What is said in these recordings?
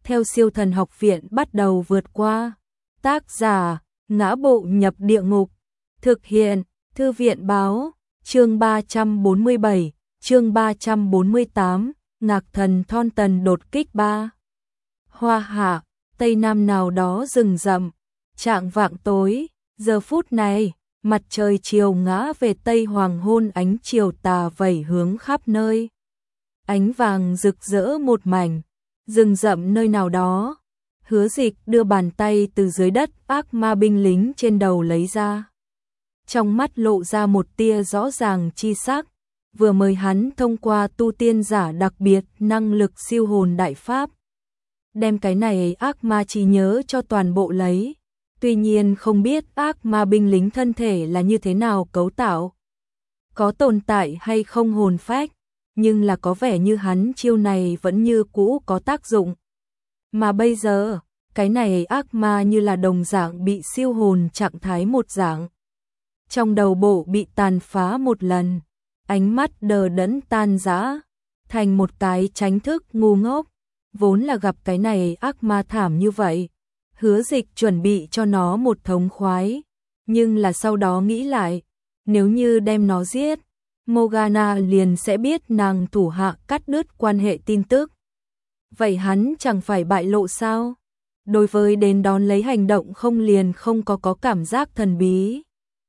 theo Siêu Thần Học Viện bắt đầu vượt qua. Tác giả: Ngã Bộ Nhập Địa Ngục. Thực hiện: Thư viện báo. Chương 347, chương 348, Ngạc Thần Thon Tần đột kích 3. Hoa hạ, tây nam nào đó rừng rậm, chạng vạng tối, giờ phút này, mặt trời chiều ngã về tây, hoàng hôn ánh chiều tà vẩy hướng khắp nơi. Ánh vàng rực rỡ một mảnh, rừng rậm nơi nào đó. Hứa Dịch đưa bàn tay từ dưới đất ác ma binh lính trên đầu lấy ra. Trong mắt lộ ra một tia rõ ràng chi sắc, vừa mới hắn thông qua tu tiên giả đặc biệt năng lực siêu hồn đại pháp. Đem cái này ác ma trí nhớ cho toàn bộ lấy. Tuy nhiên không biết ác ma binh lính thân thể là như thế nào cấu tạo. Có tồn tại hay không hồn phách, nhưng là có vẻ như hắn chiêu này vẫn như cũ có tác dụng. Mà bây giờ, cái này ác ma như là đồng dạng bị siêu hồn trạng thái một dạng. Trong đầu bộ bị tàn phá một lần, ánh mắt đờ đẫn tan rã, thành một cái tránh thức ngu ngốc. Vốn là gặp cái này ác ma thảm như vậy, Hứa Dịch chuẩn bị cho nó một thống khoái, nhưng là sau đó nghĩ lại, nếu như đem nó giết, Morgana liền sẽ biết nàng thủ hạ cắt đứt quan hệ tin tức. Vậy hắn chẳng phải bại lộ sao? Đối với đến đón lấy hành động không liền không có cảm giác thần bí.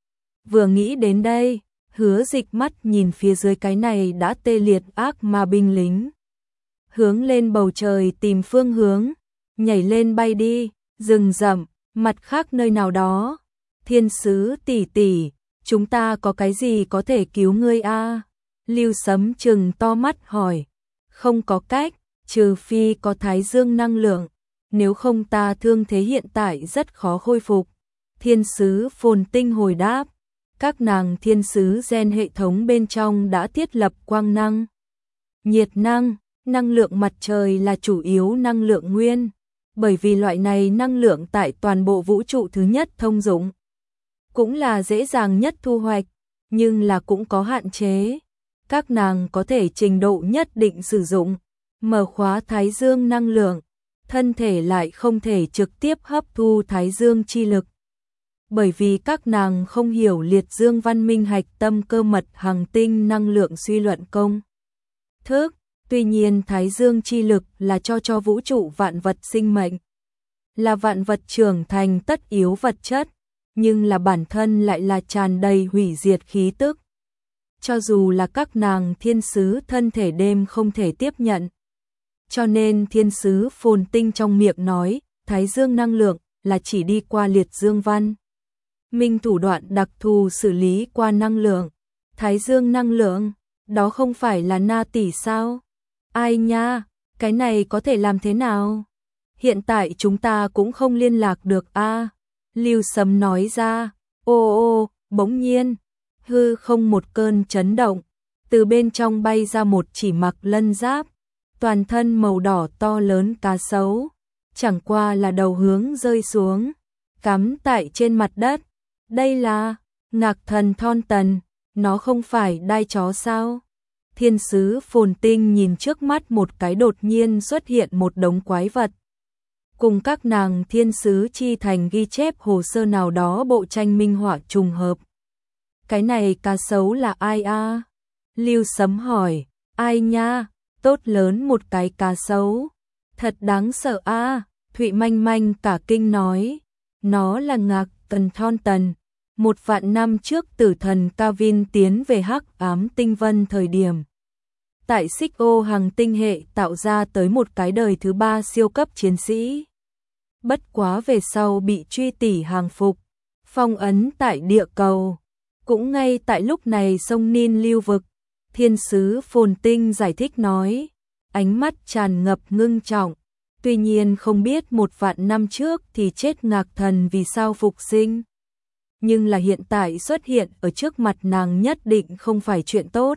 Vừa nghĩ đến đây, Hứa Dịch mắt nhìn phía dưới cái này đã tê liệt ác ma binh lính. Hướng lên bầu trời tìm phương hướng, nhảy lên bay đi, rừng rậm, mặt khác nơi nào đó. Thiên sứ tỷ tỷ, chúng ta có cái gì có thể cứu ngươi a? Lưu Sấm trừng to mắt hỏi. Không có cách, trừ phi có thái dương năng lượng, nếu không ta thương thế hiện tại rất khó khôi phục. Thiên sứ Phồn Tinh hồi đáp. Các nàng thiên sứ gen hệ thống bên trong đã thiết lập quang năng, nhiệt năng, năng lượng mặt trời là chủ yếu năng lượng nguyên, bởi vì loại này năng lượng tại toàn bộ vũ trụ thứ nhất thông dụng, cũng là dễ dàng nhất thu hoạch, nhưng là cũng có hạn chế. Các nàng có thể trình độ nhất định sử dụng, mở khóa thái dương năng lượng, thân thể lại không thể trực tiếp hấp thu thái dương chi lực. Bởi vì các nàng không hiểu liệt dương văn minh hạch tâm cơ mật hành tinh năng lượng suy luận công thức. Tuy nhiên thái dương chi lực là cho vũ trụ vạn vật sinh mệnh, là vạn vật trưởng thành tất yếu vật chất, nhưng là bản thân lại là tràn đầy hủy diệt khí tức. Cho dù là các nàng thiên sứ thân thể đêm không thể tiếp nhận. Cho nên thiên sứ Phồn Tinh trong miệng nói, thái dương năng lượng là chỉ đi qua liệt dương văn minh thủ đoạn đặc thù xử lý qua năng lượng. Thái dương năng lượng, đó không phải là na tỷ sao? Ai nha, cái này có thể làm thế nào? Hiện tại chúng ta cũng không liên lạc được a. Lưu Sấm nói ra. Ô, bỗng nhiên, hư không một cơn chấn động, từ bên trong bay ra một chỉ mặc lân giáp, toàn thân màu đỏ to lớn cá sấu, chẳng qua là đầu hướng rơi xuống, cắm tại trên mặt đất. Đây là Ngạc Thần Thon Tần, nó không phải đai chó sao? Thiên sứ Phồn Tinh nhìn trước mắt một cái đột nhiên xuất hiện một đống quái vật. Cùng các nàng thiên sứ chi thành ghi chép hồ sơ nào đó bộ tranh minh họa trùng hợp. Cái này cá sấu là ai a? Lưu Sấm hỏi. Ai nha, tốt lớn một cái cá sấu. Thật đáng sợ a. Thụy Manh Manh cả kinh nói. Nó là Ngạc Thần Thon Tần. 1.000 năm trước tử thần Kavin tiến về hắc ám tinh vân thời điểm. Tại Xích Ô hành tinh hệ tạo ra tới một cái đời thứ 3 siêu cấp chiến sĩ. Bất quá về sau bị truy tỷ hàng phục, phong ấn tại địa cầu. Cũng ngay tại lúc này sông Nin lưu vực, thiên sứ Phồn Tinh giải thích nói, ánh mắt tràn ngập ngưng trọng. Tuy nhiên không biết 1.000 năm trước thì chết Ngạc Thần vì sao phục sinh. Nhưng là hiện tại xuất hiện ở trước mặt nàng nhất định không phải chuyện tốt.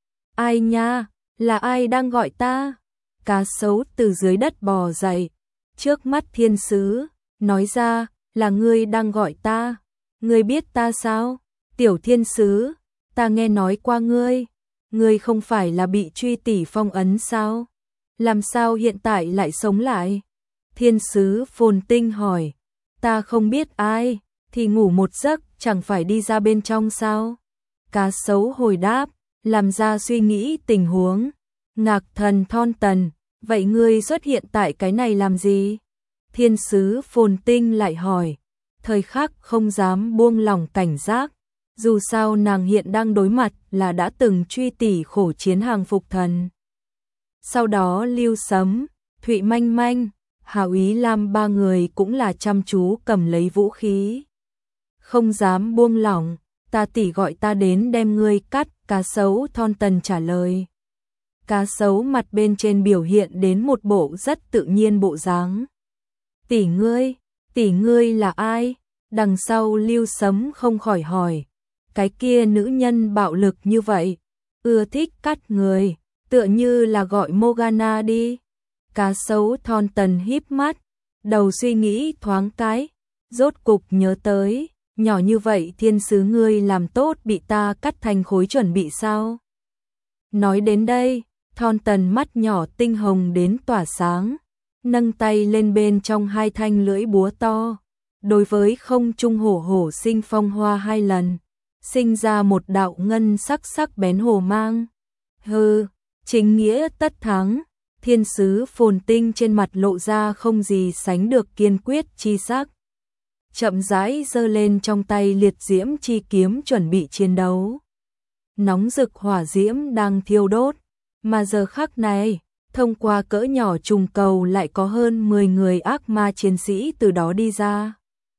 Ai nha, là ai đang gọi ta? Cá sấu từ dưới đất bò dậy, trước mắt thiên sứ, nói ra, là ngươi đang gọi ta. Ngươi biết ta sao? Tiểu thiên sứ, ta nghe nói qua ngươi. Ngươi không phải là bị truy tỷ phong ấn sao? Làm sao hiện tại lại sống lại? Thiên sứ Phồn Tinh hỏi, ta không biết ai, thì ngủ một giấc chẳng phải đi ra bên trong sao? Cá sấu hồi đáp, làm ra suy nghĩ tình huống. Ngạc Thần thon tần, vậy ngươi xuất hiện tại cái này làm gì? Thiên sứ Phồn Tinh lại hỏi, thời khắc không dám buông lỏng cảnh giác, dù sao nàng hiện đang đối mặt là đã từng truy tỷ khổ chiến hàng phục thần. Sau đó Lưu Sấm, Thụy Manh Manh, Hào Ý Lam ba người cũng là chăm chú cầm lấy vũ khí. Không dám buông lỏng, ta tỷ gọi ta đến đem ngươi cắt, cá sấu thon tần trả lời. Cá sấu mặt bên trên biểu hiện đến một bộ rất tự nhiên bộ dáng. Tỷ ngươi là ai? Đằng sau Lưu Sấm không khỏi hỏi, cái kia nữ nhân bạo lực như vậy, ưa thích cắt người, tựa như là gọi Morgana đi. Cá sấu thon tần híp mắt, đầu suy nghĩ thoáng cái, rốt cục nhớ tới, nhỏ như vậy thiên sứ ngươi làm tốt bị ta cắt thành khối chuẩn bị sao? Nói đến đây, thon tần mắt nhỏ tinh hồng đến tỏa sáng, nâng tay lên bên trong hai thanh lưỡi búa to, đối với không trung hổ hổ sinh phong hoa hai lần, sinh ra một đạo ngân sắc sắc bén hổ mang. Hừ, chính nghĩa tất thắng. Thiên sứ Phồn Tinh trên mặt lộ ra không gì sánh được kiên quyết chi sắc. Chậm rãi giơ lên trong tay liệt diễm chi kiếm chuẩn bị chiến đấu. Nóng rực hỏa diễm đang thiêu đốt, mà giờ khắc này, thông qua cỡ nhỏ trùng cầu lại có hơn 10 người ác ma chiến sĩ từ đó đi ra.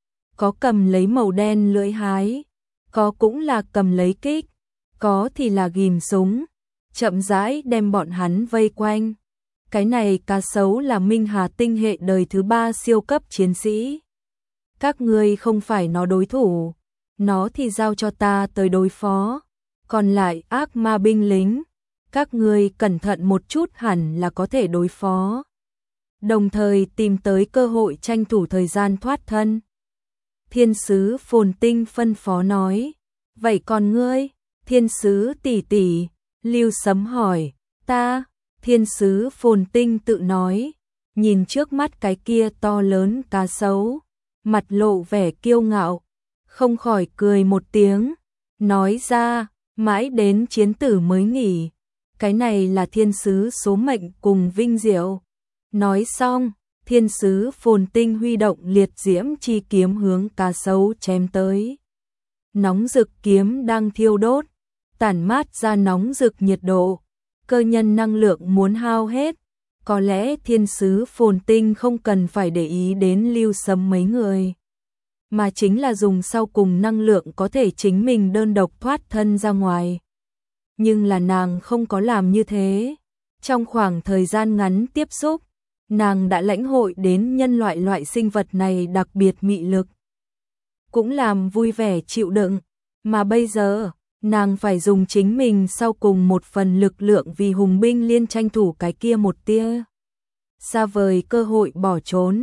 Có cầm lấy màu đen lưỡi hái, có cũng là cầm lấy kích, có thì là ghim súng, chậm rãi đem bọn hắn vây quanh. Cái này cá sấu là Minh Hà tinh hệ đời thứ 3 siêu cấp chiến sĩ. Các ngươi không phải nó đối thủ, nó thì giao cho ta tới đối phó. Còn lại ác ma binh lính, các ngươi cẩn thận một chút hẳn là có thể đối phó. Đồng thời tìm tới cơ hội tranh thủ thời gian thoát thân. Thiên sứ Phồn Tinh phân phó nói, vậy còn ngươi, thiên sứ tỷ tỷ? Lưu Sấm hỏi, ta. Thiên sứ Phồn Tinh tự nói, nhìn trước mắt cái kia to lớn cá sấu, mặt lộ vẻ kiêu ngạo, không khỏi cười một tiếng, nói ra, mãi đến chiến tử mới nghỉ, cái này là thiên sứ số mệnh cùng vinh diệu. Nói xong, thiên sứ Phồn Tinh huy động liệt diễm chi kiếm hướng cá sấu chém tới. Nóng rực kiếm đang thiêu đốt, tản mát ra nóng rực nhiệt độ. Cơ nhân năng lượng muốn hao hết, có lẽ thiên sứ Phồn Tinh không cần phải để ý đến Lưu Sấm mấy người, mà chính là dùng sau cùng năng lượng có thể chính mình đơn độc thoát thân ra ngoài. Nhưng là nàng không có làm như thế. Trong khoảng thời gian ngắn tiếp xúc, nàng đã lãnh hội đến nhân loại sinh vật này đặc biệt mị lực, cũng làm vui vẻ chịu đựng, mà bây giờ nàng phải dùng chính mình sau cùng một phần lực lượng vì hùng binh liên tranh thủ cái kia một tia xa vời cơ hội bỏ trốn.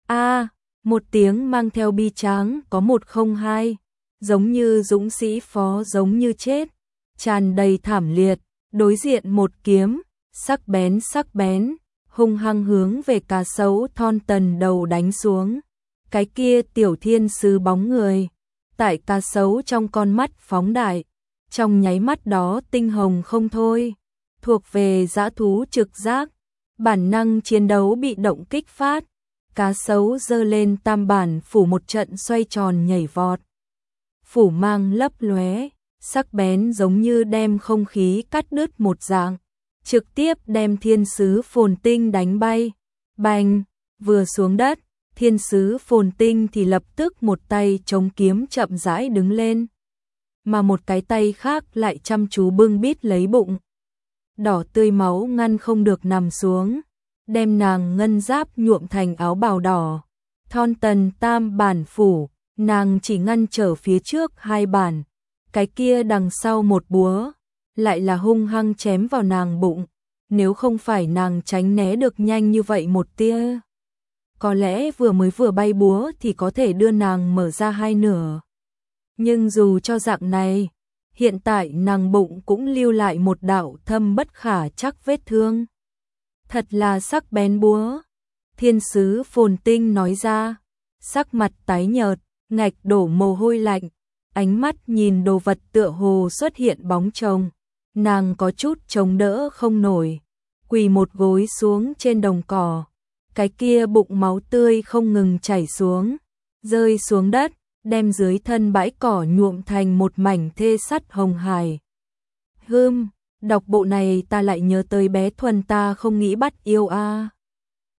Một tiếng mang theo bi tráng có 102, giống như dũng sĩ phó giống như chết, tràn đầy thảm liệt, đối diện một kiếm, sắc bén, hung hăng hướng về cá sấu thon tần đầu đánh xuống. Cái kia tiểu thiên sứ bóng người, tại cá sấu trong con mắt phóng đại, trong nháy mắt đó tinh hồng không thôi, thuộc về dã thú trực giác, bản năng chiến đấu bị động kích phát, cá sấu giơ lên tam bản phủ một trận xoay tròn nhảy vọt. Phủ mang lấp lóe, sắc bén giống như đem không khí cắt đứt một dạng, trực tiếp đem thiên sứ Phồn Tinh đánh bay. Bành, vừa xuống đất, thiên sứ Phồn Tinh thì lập tức một tay chống kiếm chậm rãi đứng lên, mà một cái tay khác lại chăm chú bưng bít lấy bụng. Đỏ tươi máu ngăn không được nằm xuống, đem nàng ngân giáp nhuộm thành áo bào đỏ. Thon tần tam bản phủ, nàng chỉ ngăn trở phía trước 2 bản, cái kia đằng sau một búa, lại là hung hăng chém vào nàng bụng. Nếu không phải nàng tránh né được nhanh như vậy một tia, có lẽ vừa bay búa thì có thể đưa nàng mở ra 2 nửa. Nhưng dù cho dạng này, hiện tại nàng bụng cũng lưu lại một đạo thâm bất khả chắc vết thương. Thật là sắc bén búa. Thiên sứ Phồn Tinh nói ra, sắc mặt tái nhợt, ngạch đổ mồ hôi lạnh, ánh mắt nhìn đồ vật tựa hồ xuất hiện bóng chồng. Nàng có chút chống đỡ không nổi, quỳ một gối xuống trên đồng cỏ, cái kia bụng máu tươi không ngừng chảy xuống, rơi xuống đất, đem dưới thân bãi cỏ nhuộm thành một mảnh thê sắt hồng hài. Đọc bộ này ta lại nhớ tới bé Thuần ta không nghĩ bắt yêu a.